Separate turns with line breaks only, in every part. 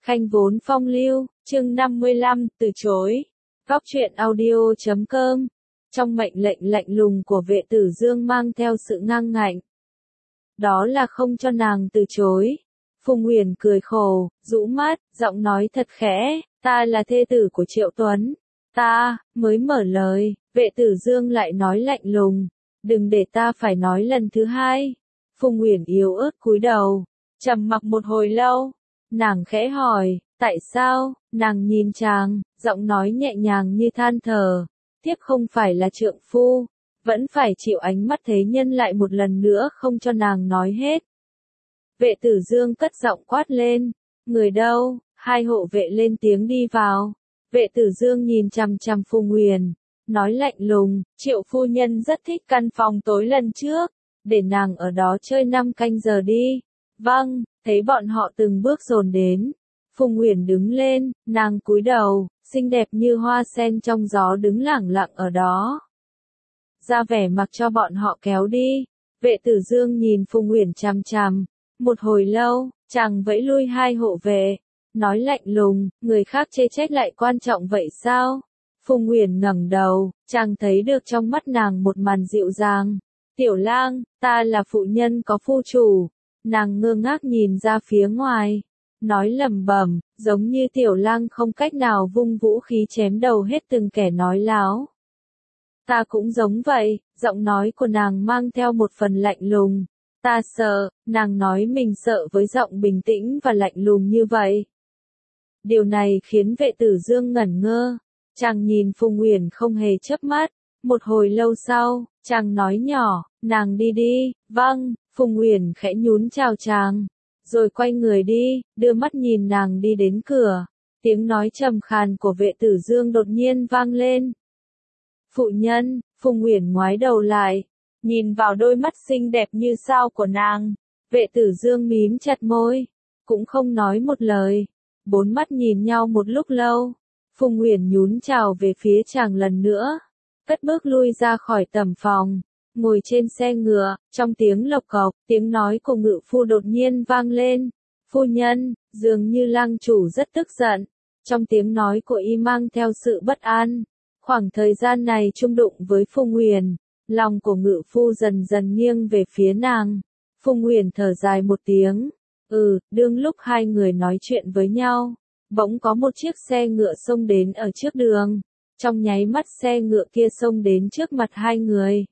Khanh vốn phong lưu, chương 55, từ chối. Góc truyện audio.com. Trong mệnh lệnh lạnh lùng của Vệ Tử Dương mang theo sự ngang ngạnh. Đó là không cho nàng từ chối. Phùng Huyền cười khổ, rũ mắt, giọng nói thật khẽ, ta là thê tử của Triệu Tuấn. Ta, mới mở lời, Vệ Tử Dương lại nói lạnh lùng, đừng để ta phải nói lần thứ hai. Phùng Huyền yếu ớt cúi đầu, trầm mặc một hồi lâu. Nàng khẽ hỏi, tại sao? Nàng nhìn chàng, giọng nói nhẹ nhàng như than thở. Tiếc không phải là trượng phu, vẫn phải chịu ánh mắt thế nhân lại một lần nữa không cho nàng nói hết. Vệ Tử Dương cất giọng quát lên, người đâu? Hai hộ vệ lên tiếng đi vào. Vệ Tử Dương nhìn chằm chằm Phùng Huyền, nói lạnh lùng, Triệu phu nhân rất thích căn phòng tối lần trước, để nàng ở đó chơi 5 canh giờ đi. Vâng. Thấy bọn họ từng bước dồn đến, Phùng Huyền đứng lên, nàng cúi đầu, xinh đẹp như hoa sen trong gió đứng lẳng lặng ở đó. Ra vẻ mặc cho bọn họ kéo đi. Vệ Tử Dương nhìn Phùng Huyền chằm chằm, một hồi lâu, chàng vẫy lui hai hộ vệ, nói lạnh lùng, người khác chê trách lại quan trọng vậy sao? Phùng Huyền ngẩng đầu, chàng thấy được trong mắt nàng một màn dịu dàng. Tiểu lang, ta là phụ nhân có phu chủ. Nàng ngơ ngác nhìn ra phía ngoài, nói lẩm bẩm, giống như tiểu lang không cách nào vung vũ khí chém đầu hết từng kẻ nói láo. Ta cũng giống vậy, giọng nói của nàng mang theo một phần lạnh lùng. Ta sợ, nàng nói mình sợ với giọng bình tĩnh và lạnh lùng như vậy. Điều này khiến Vệ Tử Dương ngẩn ngơ, chàng nhìn Phùng Huyền không hề chớp mắt. Một hồi lâu sau, chàng nói nhỏ, nàng đi đi. Vâng. Phùng Huyền khẽ nhún chào chàng, rồi quay người đi, đưa mắt nhìn nàng đi đến cửa. Tiếng nói trầm khàn của Vệ Tử Dương đột nhiên vang lên. Phụ nhân. Phùng Huyền ngoái đầu lại, nhìn vào đôi mắt xinh đẹp như sao của nàng. Vệ Tử Dương mím chặt môi, cũng không nói một lời. Bốn mắt nhìn nhau một lúc lâu. Phùng Huyền nhún chào về phía chàng lần nữa, cất bước lui ra khỏi tầm phòng. Ngồi trên xe ngựa, trong tiếng lộc cộc, tiếng nói của ngự phu đột nhiên vang lên. Phu nhân, dường như lang chủ rất tức giận. Trong tiếng nói của y mang theo sự bất an. Khoảng thời gian này chung đụng với Phùng Huyền, lòng của ngự phu dần dần nghiêng về phía nàng. Phùng Huyền thở dài một tiếng. Đương lúc hai người nói chuyện với nhau, bỗng có một chiếc xe ngựa xông đến ở trước đường. Trong nháy mắt xe ngựa kia xông đến trước mặt hai người.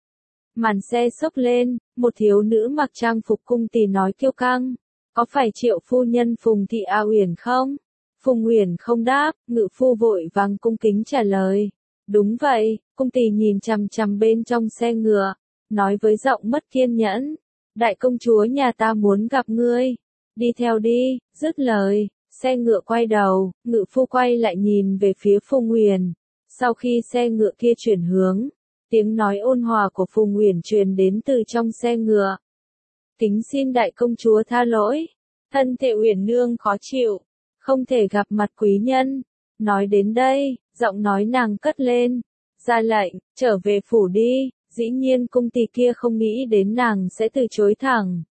Màn xe xốc lên, một thiếu nữ mặc trang phục cung tỳ nói kiêu căng, có phải Triệu phu nhân Phùng Thị A Uyển không? Phùng Uyển không đáp, ngự phu vội vàng cung kính trả lời, đúng vậy. Cung tỳ nhìn chằm chằm bên trong xe ngựa, nói với giọng mất kiên nhẫn, đại công chúa nhà ta muốn gặp ngươi, đi theo đi. Dứt lời, xe ngựa quay đầu, ngự phu quay lại nhìn về phía Phùng Uyển. Sau khi xe ngựa kia chuyển hướng, tiếng nói ôn hòa của Phùng Huyền truyền đến từ trong xe ngựa. Kính xin đại công chúa tha lỗi, thân thể Uyển nương khó chịu, không thể gặp mặt quý nhân. Nói đến đây, giọng nói nàng cất lên, ra lệnh, trở về phủ đi. Dĩ nhiên cung tỳ kia không nghĩ đến nàng sẽ từ chối thẳng.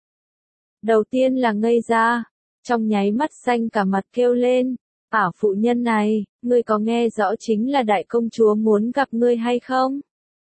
Đầu tiên là ngây ra, trong nháy mắt xanh cả mặt kêu lên, phụ nhân này, ngươi có nghe rõ chính là đại công chúa muốn gặp ngươi hay không?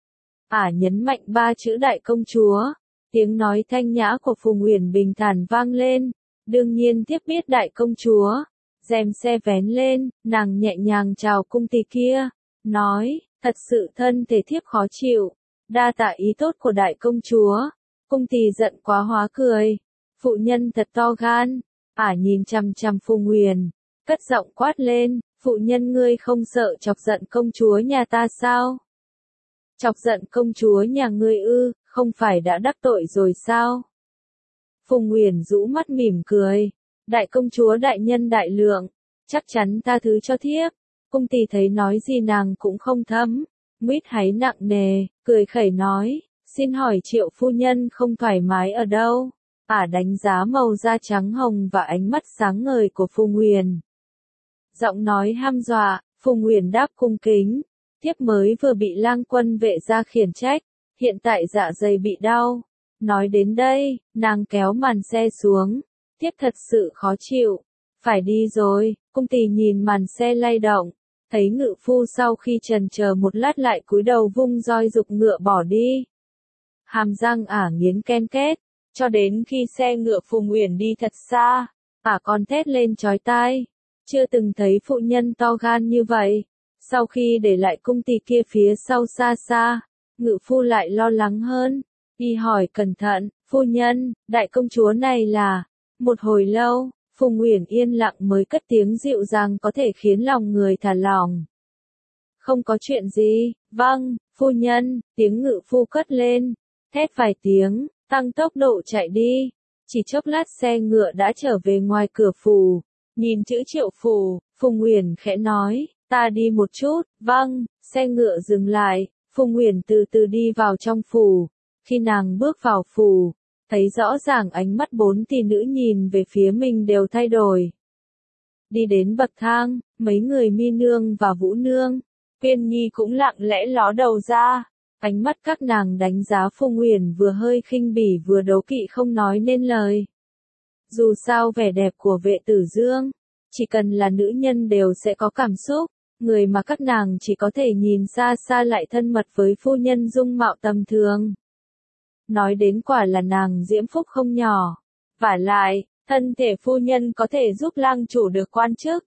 Nhấn mạnh 3 chữ đại công chúa. Tiếng nói thanh nhã của Phùng Huyền bình thản vang lên. Đương nhiên tiếp biết đại công chúa. Rèm xe vén lên, nàng nhẹ nhàng chào cung tỳ kia, nói, thật sự thân thể thiếp khó chịu, đa tạ ý tốt của đại công chúa. Cung tỳ giận quá hóa cười, phụ nhân thật to gan. Nhìn chằm chằm Phùng Huyền, cất giọng quát lên, phụ nhân ngươi không sợ chọc giận công chúa nhà ta sao? Chọc giận công chúa nhà ngươi ư, không phải đã đắc tội rồi sao? Phùng Huyền rũ mắt mỉm cười, đại công chúa đại nhân đại lượng, chắc chắn tha thứ cho thiếp. Cung tỳ thấy nói gì nàng cũng không thấm, mít háy nặng nề, cười khẩy nói, xin hỏi Triệu phu nhân không thoải mái ở đâu? Đánh giá màu da trắng hồng và ánh mắt sáng ngời của Phùng Huyền. Giọng nói ham dọa, Phùng Huyền đáp cung kính. Thiếp mới vừa bị lang quân vệ gia khiển trách, hiện tại dạ dày bị đau. Nói đến đây, nàng kéo màn xe xuống. Thiếp thật sự khó chịu. Phải đi rồi, cung tỷ nhìn màn xe lay động, thấy ngự phu sau khi chần chờ một lát lại cúi đầu vung roi giục ngựa bỏ đi. Hàm răng ả nghiến ken két, cho đến khi xe ngựa Phùng Uyển đi thật xa, ả còn thét lên chói tai. Chưa từng thấy phụ nhân to gan như vậy. Sau khi để lại cung tỷ kia phía sau xa xa, ngự phu lại lo lắng hơn. Y hỏi cẩn thận, phu nhân, đại công chúa này là... Một hồi lâu, Phùng Uyển yên lặng mới cất tiếng dịu dàng có thể khiến lòng người thả lỏng. Không có chuyện gì, vâng, phu nhân, tiếng ngự phu cất lên, thét vài tiếng, tăng tốc độ chạy đi. Chỉ chốc lát xe ngựa đã trở về ngoài cửa phủ. Nhìn chữ Triệu phủ, Phùng Uyển khẽ nói, ta đi một chút, vâng, xe ngựa dừng lại, Phùng Uyển từ từ đi vào trong phủ. Khi nàng bước vào phủ, thấy rõ ràng ánh mắt bốn tỷ nữ nhìn về phía mình đều thay đổi. Đi đến bậc thang, mấy người Mi nương và Vũ nương, Uyên Nhi cũng lặng lẽ ló đầu ra. Ánh mắt các nàng đánh giá Phùng Uyển vừa hơi khinh bỉ vừa đố kỵ không nói nên lời. Dù sao vẻ đẹp của Vệ Tử Dương, chỉ cần là nữ nhân đều sẽ có cảm xúc, người mà các nàng chỉ có thể nhìn xa xa lại thân mật với phu nhân dung mạo tầm thường. Nói đến quả là nàng diễm phúc không nhỏ. Vả lại, thân thể phu nhân có thể giúp lang chủ được quan chức.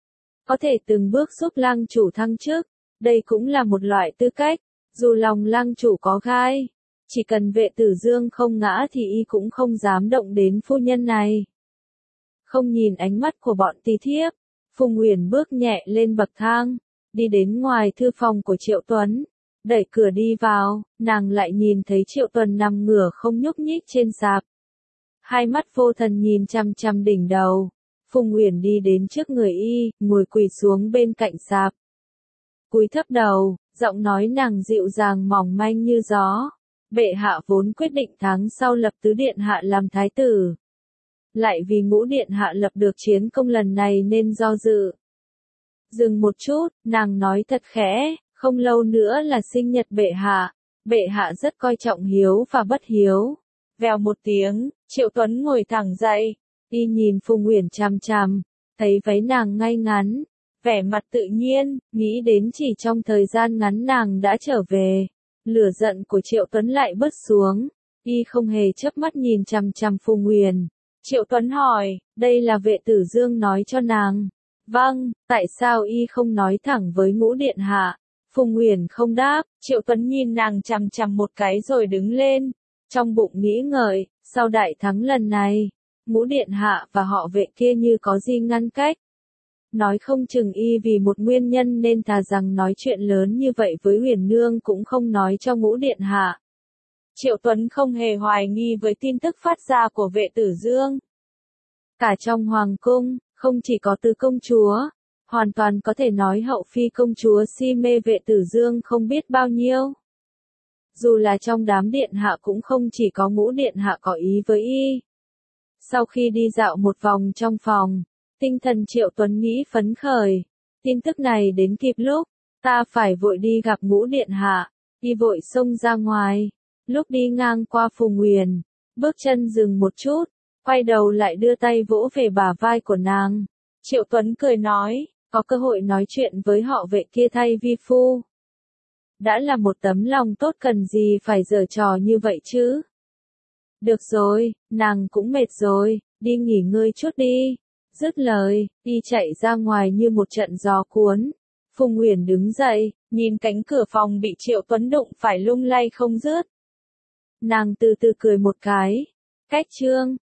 Có thể từng bước giúp lang chủ thăng chức. Đây cũng là một loại tư cách. Dù lòng lang chủ có gai, chỉ cần Vệ Tử Dương không ngã thì y cũng không dám động đến phu nhân này. Không nhìn ánh mắt của bọn tỳ thiếp, Phùng Uyển bước nhẹ lên bậc thang, đi đến ngoài thư phòng của Triệu Tuấn. Đẩy cửa đi vào, nàng lại nhìn thấy Triệu Tuấn nằm ngửa không nhúc nhích trên sạp. Hai mắt vô thần nhìn chằm chằm đỉnh đầu. Phùng Uyển đi đến trước người y, ngồi quỳ xuống bên cạnh sạp. Cúi thấp đầu, giọng nói nàng dịu dàng mỏng manh như gió. Bệ hạ vốn quyết định tháng sau lập tứ điện hạ làm thái tử. Lại vì ngũ điện hạ lập được chiến công lần này nên do dự. Dừng một chút, nàng nói thật khẽ, không lâu nữa là sinh nhật bệ hạ. Bệ hạ rất coi trọng hiếu và bất hiếu. Vèo một tiếng, Triệu Tuấn ngồi thẳng dậy. Y nhìn Phùng Uyển chằm chằm, thấy váy nàng ngay ngắn, vẻ mặt tự nhiên, nghĩ đến chỉ trong thời gian ngắn nàng đã trở về. Lửa giận của Triệu Tuấn lại bớt xuống. Y không hề chớp mắt nhìn chằm chằm Phùng Uyển. Triệu Tuấn hỏi, đây là Vệ Tử Dương nói cho nàng. Vâng, tại sao y không nói thẳng với ngũ điện hạ? Phùng Uyển không đáp, Triệu Tuấn nhìn nàng chằm chằm một cái rồi đứng lên. Trong bụng nghĩ ngợi, sau đại thắng lần này, ngũ điện hạ và họ Vệ kia như có gì ngăn cách. Nói không chừng y vì một nguyên nhân nên thà rằng nói chuyện lớn như vậy với Huyền Nương cũng không nói cho ngũ điện hạ. Triệu Tuấn không hề hoài nghi với tin tức phát ra của Vệ Tử Dương. Cả trong hoàng cung, không chỉ có tứ công chúa, hoàn toàn có thể nói hậu phi công chúa si mê Vệ Tử Dương không biết bao nhiêu. Dù là trong đám điện hạ cũng không chỉ có ngũ điện hạ có ý với y. Sau khi đi dạo một vòng trong phòng, tinh thần Triệu Tuấn nghĩ phấn khởi. Tin tức này đến kịp lúc, ta phải vội đi gặp ngũ điện hạ. Y vội xông ra ngoài. Lúc đi ngang qua Phùng Uyển, bước chân dừng một chút, quay đầu lại đưa tay vỗ về bả vai của nàng. Triệu Tuấn cười nói, có cơ hội nói chuyện với họ Vệ kia thay vi phu. Đã là một tấm lòng tốt cần gì phải giở trò như vậy chứ. Được rồi, nàng cũng mệt rồi, đi nghỉ ngơi chút đi. Dứt lời, y chạy ra ngoài như một trận gió cuốn. Phùng Uyển đứng dậy, nhìn cánh cửa phòng bị Triệu Tuấn đụng phải lung lay không dứt. Nàng từ từ cười một cái. Cách chương